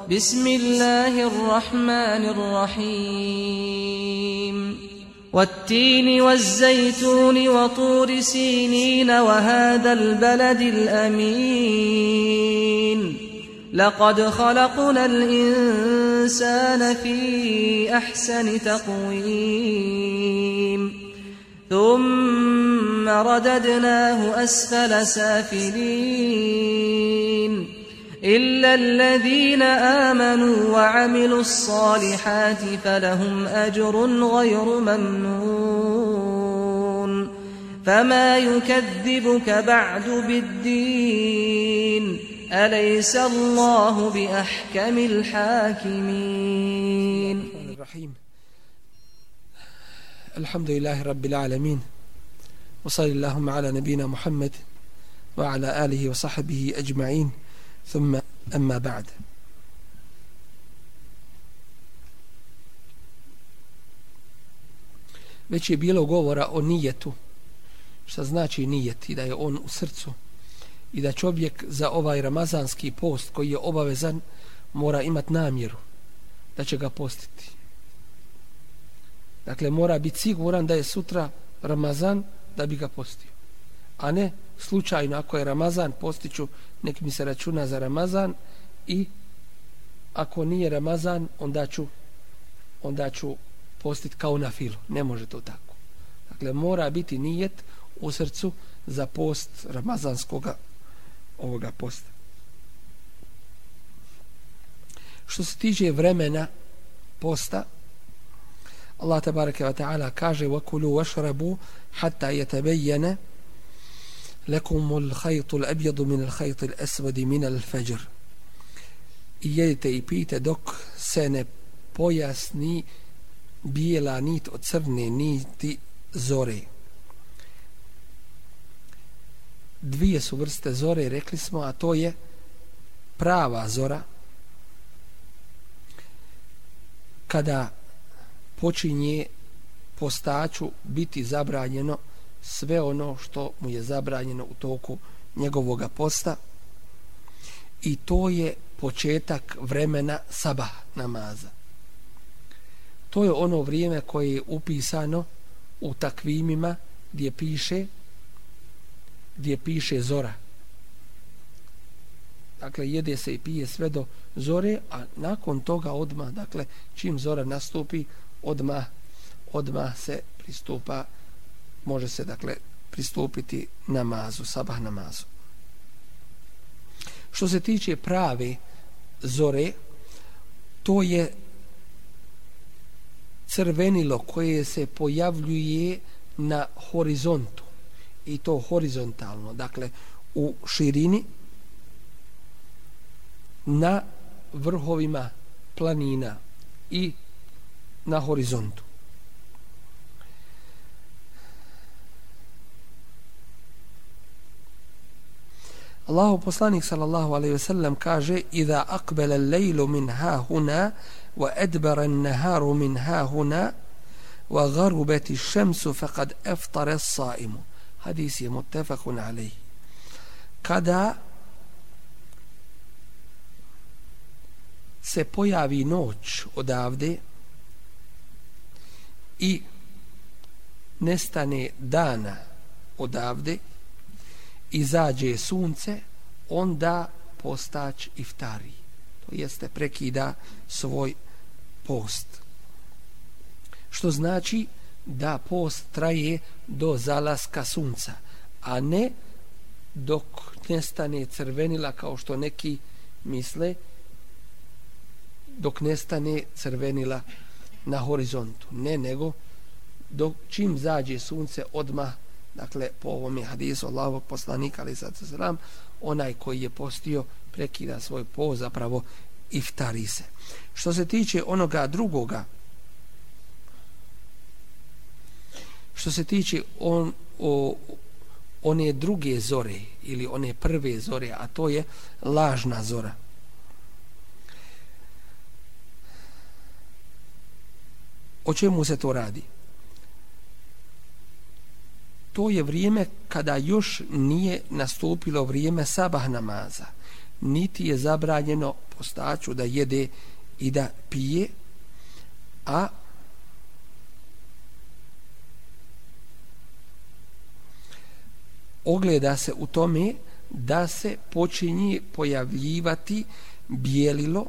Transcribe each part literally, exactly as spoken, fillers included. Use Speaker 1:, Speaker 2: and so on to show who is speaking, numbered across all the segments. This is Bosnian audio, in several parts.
Speaker 1: بسم الله الرحمن الرحيم والتين والزيتون وطور سينين وهذا البلد الأمين لقد خلقنا الإنسان في أحسن تقويم ثم رددناه أسفل سافلين إلا الذين آمنوا وعملوا الصالحات فلهم أجر غير ممنون فما يكذبك بعد بالدين أليس الله بأحكم الحاكمين.
Speaker 2: الرحيم. الحمد لله رب العالمين وصلى اللهم على نبينا محمد وعلى آله وصحبه أجمعين ثم أما بعد. Već je bilo govora o nijetu, šta znači nijet, i da je on u srcu i da čovjek za ovaj ramazanski post koji je obavezan mora imati namjeru da će ga postiti. Dakle, mora biti siguran da je sutra Ramazan da bi ga postio, a ne slučajno ako je Ramazan postiću, nek mi se računa za Ramazan, i ako nije Ramazan onda ću onda ću postiti kao na filu. Ne može to tako. Dakle, mora biti nijet u srcu za post ramazanskoga ovoga posta. Što se tiče vremena posta, Allah tabaraka wa ta'ala kaže وَكُلُوا وَشْرَبُوا حَتَّى يَتَبَيَّنَ لَكُمُ الْخَيْطُ الْأَبْيَضُ مِنَ الْخَيْطِ الْأَسْوَدِ مِنَ الْفَجْرِ. I jedite i pijte dok se ne pojasni bijela nit od crne niti zore. Dvije su vrste zore, rekli smo, a to je prava zora, kada počinje postaču biti zabranjeno sve ono što mu je zabranjeno u toku njegovoga posta, i to je početak vremena sabah namaza. To je ono vrijeme koje je upisano u takvimima gdje piše gdje piše zora. Dakle, jede se i pije sve do zore, a nakon toga odmah, dakle, čim zora nastupi, odmah, odmah se pristupa, može se, dakle, pristupiti namazu, sabah namazu. Što se tiče prave zore, to je crvenilo koje se pojavljuje na horizontu, i to horizontalno, dakle u širini, na vrhovima planina i na horizontu. Allahu poslanik sallallahu alejhi ve sellem kaže: "Iza aqbala al-laylu min hahuna wa adbara an-naharu min hahuna wa gharubat ash-shamsu faqad aftara as-sa'im." Hadis je muttafaqun alayh. Kada se pojavi noć odavde i nestane dana odavde, izađe sunce, onda postač iftari, to jeste prekida svoj post, što znači da post traje do zalaska sunca, a ne dok nestane crvenila, kao što neki misle, dok nestane crvenila na horizontu. Ne, nego dok čim zađe sunce odmah, dakle po ovome hadisu Allahovog poslanika alejhi salatu vesselam, onaj koji je postio prekida svoj post, zapravo iftari se. Što se tiče onoga drugoga, što se tiče on, o, one druge zore ili one prve zore, a to je lažna zora. O čemu se to radi? To je vrijeme kada još nije nastupilo vrijeme sabah namaza, niti je zabranjeno postaču da jede i da pije, a ogleda se u tome da se počinje pojavljivati bijelilo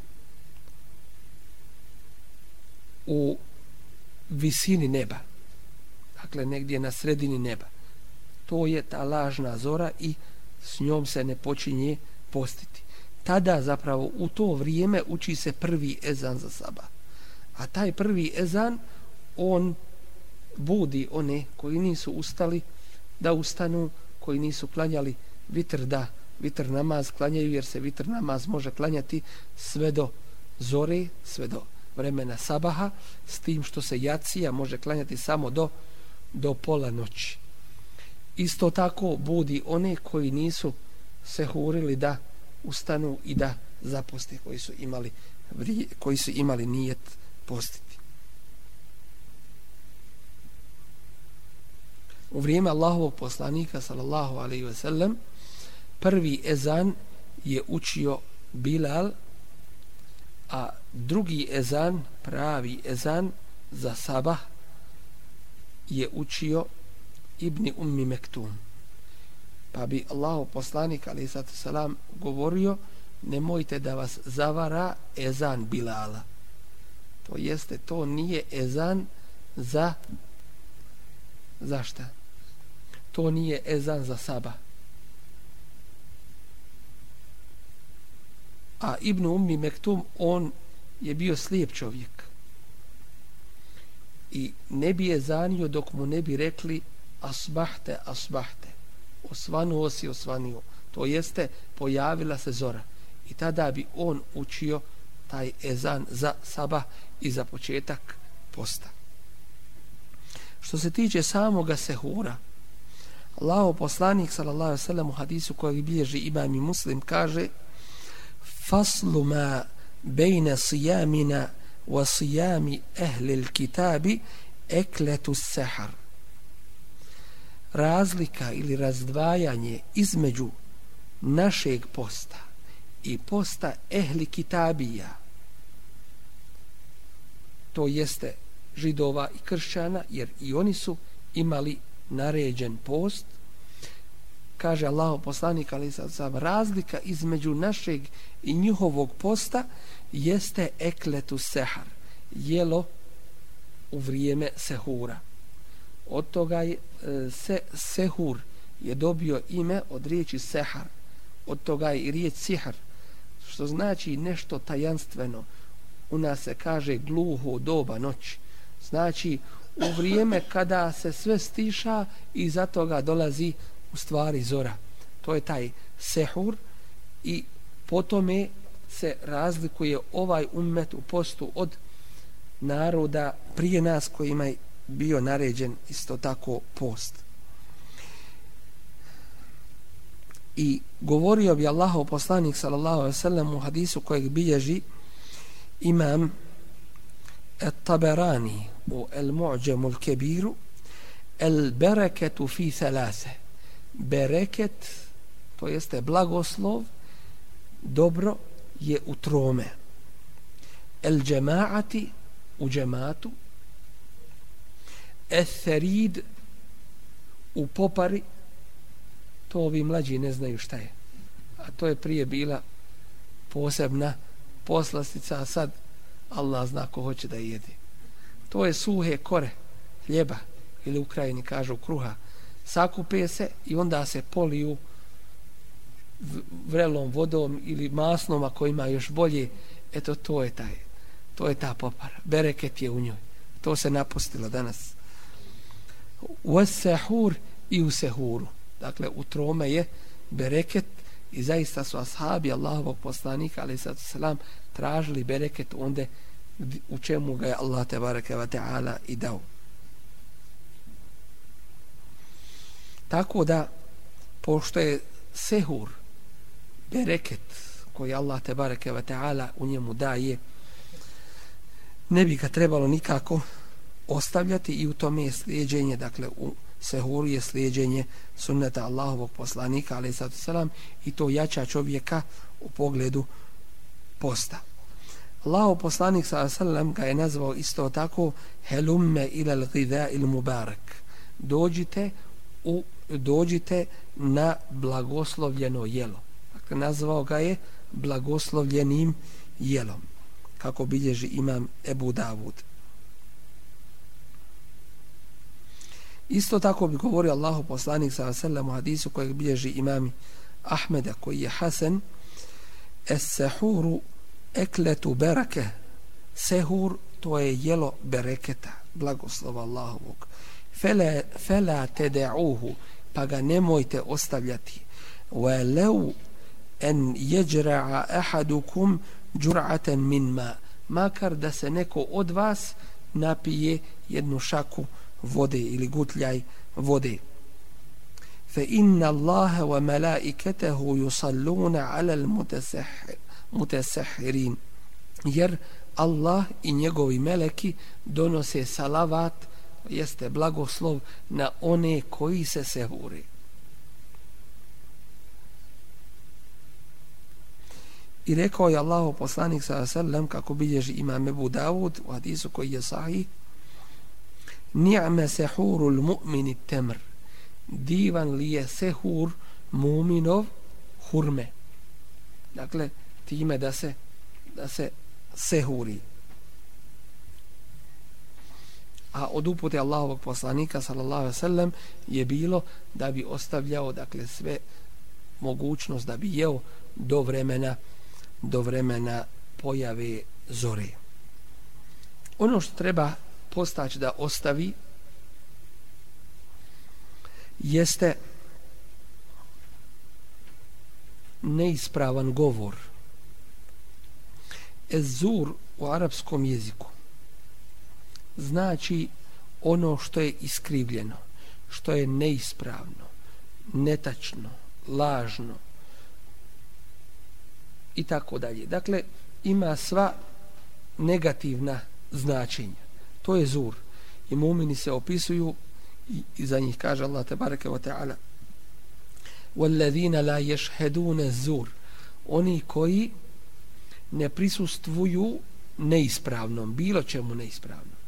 Speaker 2: u visini neba, dakle negdje na sredini neba. To je ta lažna zora i s njom se ne počinje postiti. Tada zapravo u to vrijeme uči se prvi ezan za sabah. A taj prvi ezan, on budi one koji nisu ustali da ustanu, koji nisu klanjali vitr da vitr namaz klanjaju, jer se vitr namaz može klanjati sve do zore, sve do vremena sabaha, s tim što se jacija može klanjati samo do, do pola noći. Isto tako budi one koji nisu sehurili da ustanu i da zaposte, koji su imali, koji su imali nijet postiti. U vrijeme Allahovog poslanika sallallahu alejhi ve sellem prvi ezan je učio Bilal, a drugi ezan, pravi ezan za sabah je učio Ibn Ummi Mektum. Pa bi Allahov poslanik alejhi salatu selam govorio: nemojte da vas zavara ezan Bilala. To jeste, to nije ezan za za šta? To nije ezan za sabah. A Ibn Ummi Mektum, on je bio slijep čovjek i ne bi ezanio dok mu ne bi rekli asbahte, asbahte, osvanuo si, osvanio, to jeste pojavila se zora, i tada bi on učio taj ezan za sabah i za početak posta. Što se tiče samoga sehura, Allahov poslanik sallallahu alejhi ve sellem u hadisu kojeg bilježi Imam i Muslim kaže: faslu ma bejne sijamina wa sijami ehlil kitabi ekletu sehar. Razlika ili razdvajanje između našeg posta i posta ehli kitabija, to jeste Židova i kršćana, jer i oni su imali naređen post. Kaže Allahov poslanik alejhi salatu vesselam, razlika između našeg i njihovog posta jeste ekletu sehar, jelo u vrijeme sehura. Od toga je se, sehur je dobio ime od riječi sehar, od toga je i riječ sihar, što znači nešto tajanstveno. U nas se kaže gluho doba noći, znači u vrijeme kada se sve stiša i iza toga dolazi u stvari zora. To je taj sehur, i po tome se razlikuje ovaj ummet u postu od naroda prije nas kojima je bio naređen isto tako post. I govorio bi Allahov poslanik sallallahu alejhi ve sellem u hadisu kojeg bilježi Imam At-Taberani u El-Mu'đemu Al-Kebiru: el bereketu fi thalase. Bereket, to jeste blagoslov, dobro je u trome. El džemaati, u džematu. Etherid, u popari. To ovi mlađi ne znaju šta je, a to je prije bila posebna poslastica, a sad Allah zna ko hoće da jede. To je suhe kore hljeba, ili u Krajini kažu kruha. Sakupe se i onda se poliju vrelom vodom ili masnom, ako ima još bolje. Eto, to je taj, to je ta popara. Bereket je u njoj. To se napustilo danas. U sehur, i u sehuru. Dakle, u trome je bereket, i zaista su ashabi Allahovog poslanika alejhi salatu vesselam tražili bereket onda u čemu ga je Allah tebareke ve taala i dao. Tako da, pošto je sehur bereket koji Allah tebareke ve taala u njemu daje, ne bi ga trebalo nikako ostavljati, i u tome je slijeđenje, dakle u sehur je slijeđenje sunneta Allahovog poslanika alejhi salatu selam i to jača čovjeka u pogledu posta. Allahov poslanik sallallahu alejhi ve sellem ga je nazvao isto tako helumme ila al-ghidha il-mubarak. Dođite u dođite na blagoslovljeno jelo. Dakle, nazvao ga je blagoslovljenim jelom, kako bilježi imam Ebu Davud. Isto tako bi govorio Allahu poslanik sallallahu alejhi ve sellem u hadisu kojeg bilježi imam Ahmeda, koji je hasan: es-sehuru ekletu bereke. Sehur, to je jelo bereketa, blagoslova Allahovog. Fela, fela teda'uhu, pa ga nemojte ostavljati. Wa law an yajra'a ahadukum jur'atan min ma, makar da se neko od vas napije jednu šaku vode ili gutljaj vode. Fa inna Allaha wa malaikatahu yusalluna 'ala al-mutasahhirin, jer Allah i njegovi meleki donose salavat, jeste blagoslov, na one koji se sehuri. I rekao je Allahov poslanik sallallahu alejhi ve sellem, kako bilježi imam Ebu Davud u hadisu koji je sahih: ni'ma sehurul mu'mini temr, divan li je sehur mu'minov hurme. Dakle, time da se da se sehuri. A od upute Allahovog poslanika sallallahu alejhi ve sellem je bilo da bi ostavljao, dakle, sve mogućnost da bi jeo do vremena do vremena pojave zore. Ono što treba postaći da ostavi jeste neispravan govor. Ez-zur u arapskom jeziku znači ono što je iskrivljeno, što je neispravno, netačno, lažno i tako dalje. Dakle, ima sva negativna značenja. To je zur. I mu'mini se opisuju i za njih kaže Allah tebareke ve taala: "Wallazina la yashhaduna az-zur", oni koji ne prisustvuju neispravnom, bilo čemu neispravnom.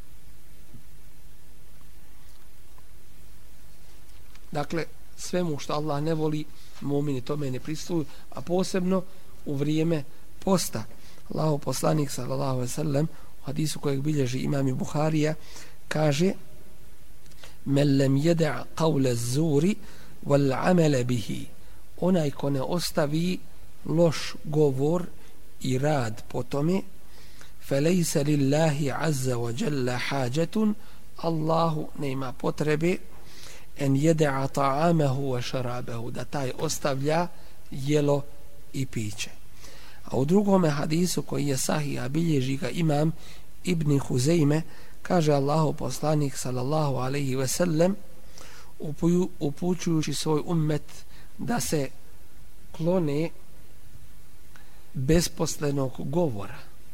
Speaker 2: Dakle, svemu što Allah ne voli, mu'mini tome ne prisustvuju, a posebno u vrijeme posta. Allahov poslanik sallallahu alejhi ve sellem u hadisu kojeg bilježi imam Buharija kaže: "Men lam yada' qawla az-zuri wal 'amala bihi", onaj ko ne ostavi loš govor i rad po tome, "Falaysa lillahi azza wa jalla hajatun", Allahu nema potrebe en yada'a ta'amahu wa sharabahu, da taj ostavlja jelo i piće. A u drugome hadisu koji je sahih, a bilježi ga imam Ibn Huzejme, kaže Allahov poslanik sallallahu alejhi ve sellem, upućujući svoj ummet da se klone besposlenog govora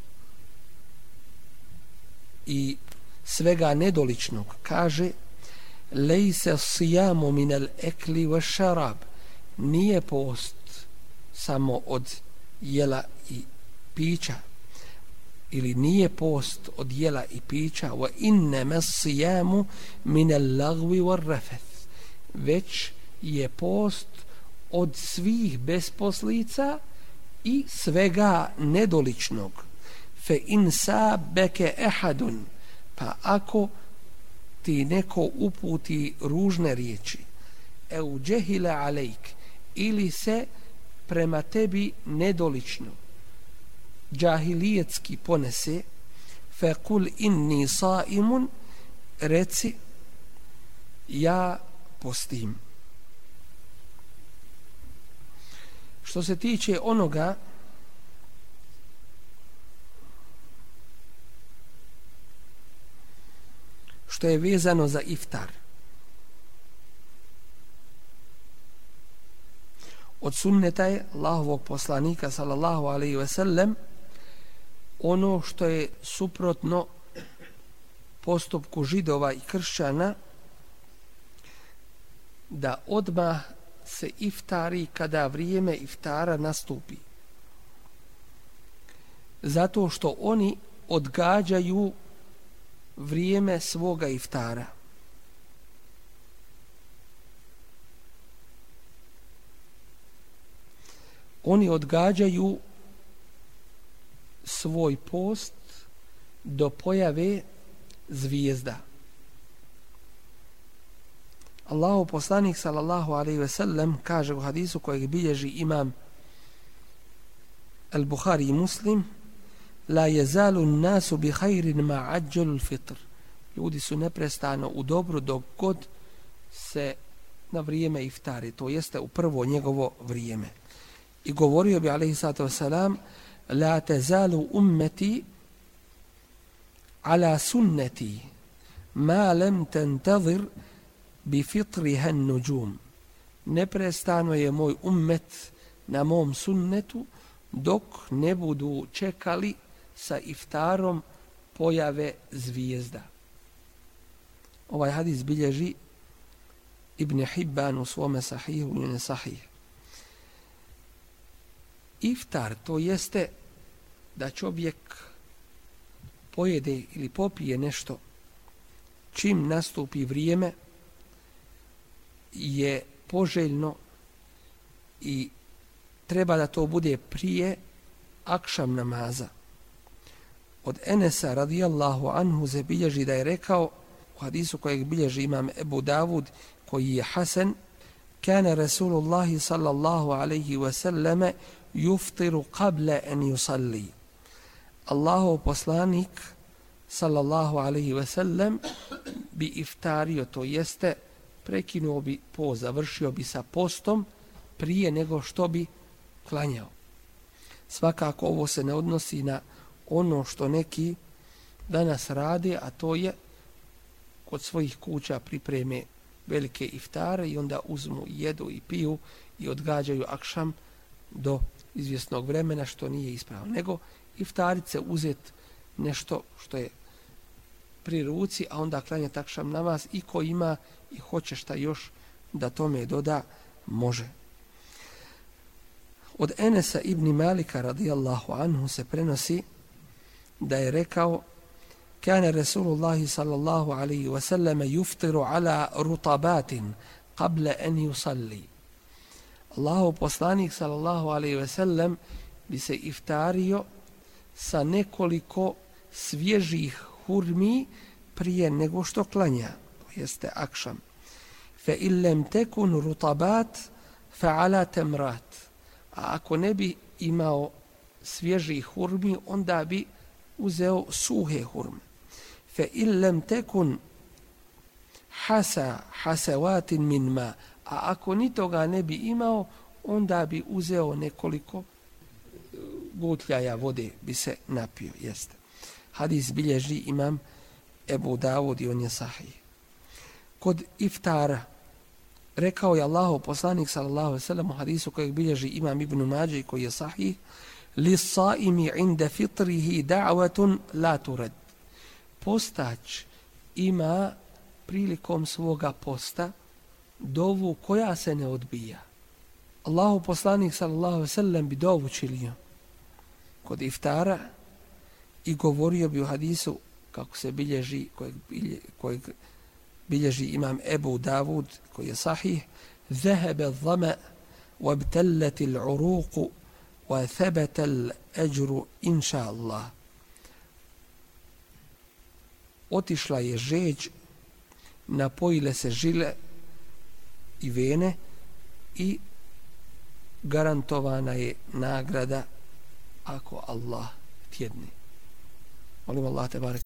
Speaker 2: i svega nedoličnog, kaže: "Lejse sijamu minal ekli wa šarab", nije post samo od jela i pića, ili nije post od jela i pića, wa innama sijamu minal lagvi wa rafeth, već je post od svih besposlica i svega nedoličnog. Fe in sabeke ehadun, pa ako ti neko uputi ružne riječi, eu džehile alejk, ili se prema tebi nedolično džahilijetski ponese, fe kul inni saimun, reci ja postim. Što se tiče onoga što je vezano za iftar, od sunneta je Allahovog poslanika sallallahu alejhi ve sellem ono što je suprotno postupku židova i kršćana da odmah se iftari kada vrijeme iftara nastupi. Zato što oni odgađaju vrijeme svoga iftara. Oni odgađaju svoj post do pojave zvijezda. Allahu poslanik sallallahu alejhi ve sellem kaže u hadisu kojeg bilježi imam Al-Buhari i Muslim: la yazalu an-nasu bi khairin ma ajjalu al-fitr. Ljudi su neprestano u dobru dok god se na vrijeme iftari, to jeste u prvo njegovo vrijeme. I govorio bi alejhi salatu vesselam: la tazalu ummati ala sunnati ma lam tantazir bi fitriha an-nujum. Neprestano je moj ummet na mom sunnetu dok ne budu čekali sa iftarom pojave zvijezda. Ovaj hadis bilježi Ibn Hibban u svome sahihu i ne sahih. Iftar, to jeste da čovjek pojede ili popije nešto čim nastupi vrijeme, je poželjno i treba da to bude prije akšam namaza. Od Enesa radijallahu anhu se bilježi da je rekao u hadisu kojeg bilježi imam Ebu Davud, koji je hasan: kana Rasulullahi sallallahu alaihi wa sallame yuftiru qabla an yusalli. Allahov poslanik sallallahu alaihi wa sallam bi iftario, to jeste prekinuo bi post, završio bi sa postom prije nego što bi klanjao. Svakako ovo se ne odnosi na ono što neki danas rade, a to je kod svojih kuća pripreme velike iftare i onda uzmu, jedu i piju i odgađaju akšam do izvjesnog vremena, što nije ispravno. Nego iftarice uzet nešto što je pri ruci, a onda klanjati akšam namaz, i ko ima i hoće šta još da tome doda, može. Od Enesa ibn Malika radijallahu anhu se prenosi da je rekao: kana Rasulullahi sallallahu alaihi wa sallam yuftiru ala rutabatin qabla an yusalli. Allahov poslanik sallallahu alaihi wa sallam bi se iftario sa nekoliko svježih hurmi prije nego što klanja, to jeste akšam. Fa illam takun rutabat fa ala tamrat. A ako ne bi imao svježih hurmi, onda bi uzeo suhe hurme. Fa illam takun hasa hasawatin min ma. A ako ni toga ne bi imao, onda bi uzeo nekoliko gutljaja vode, bi se napio, jeste. Hadis bilježi imam Ebu Davud i on je sahih. Kod iftara rekao je Allahov poslanik sallallahu alejhi ve sellem u hadisu kojeg bilježi imam Ibn Mađe koji je sahih: lis-saimi 'inda fitrihi da'watun la turad. Postač ima prilikom svoga posta dovu koja se ne odbija. Allahov poslanik sallallahu alejhi ve sellem bi dovu činio kod iftara i govorio bi u hadisu kako se bilježi, kojeg, bilje, kojeg bilježi imam Ebu Davud koji je sahih: ذهب الظمأ وابتلت العروق وثبت الأجر إن شاء الله. Otišla je žeđ, napojile se žile i vene i garantovana je nagrada ako Allah tjedni. Molim Allah te barek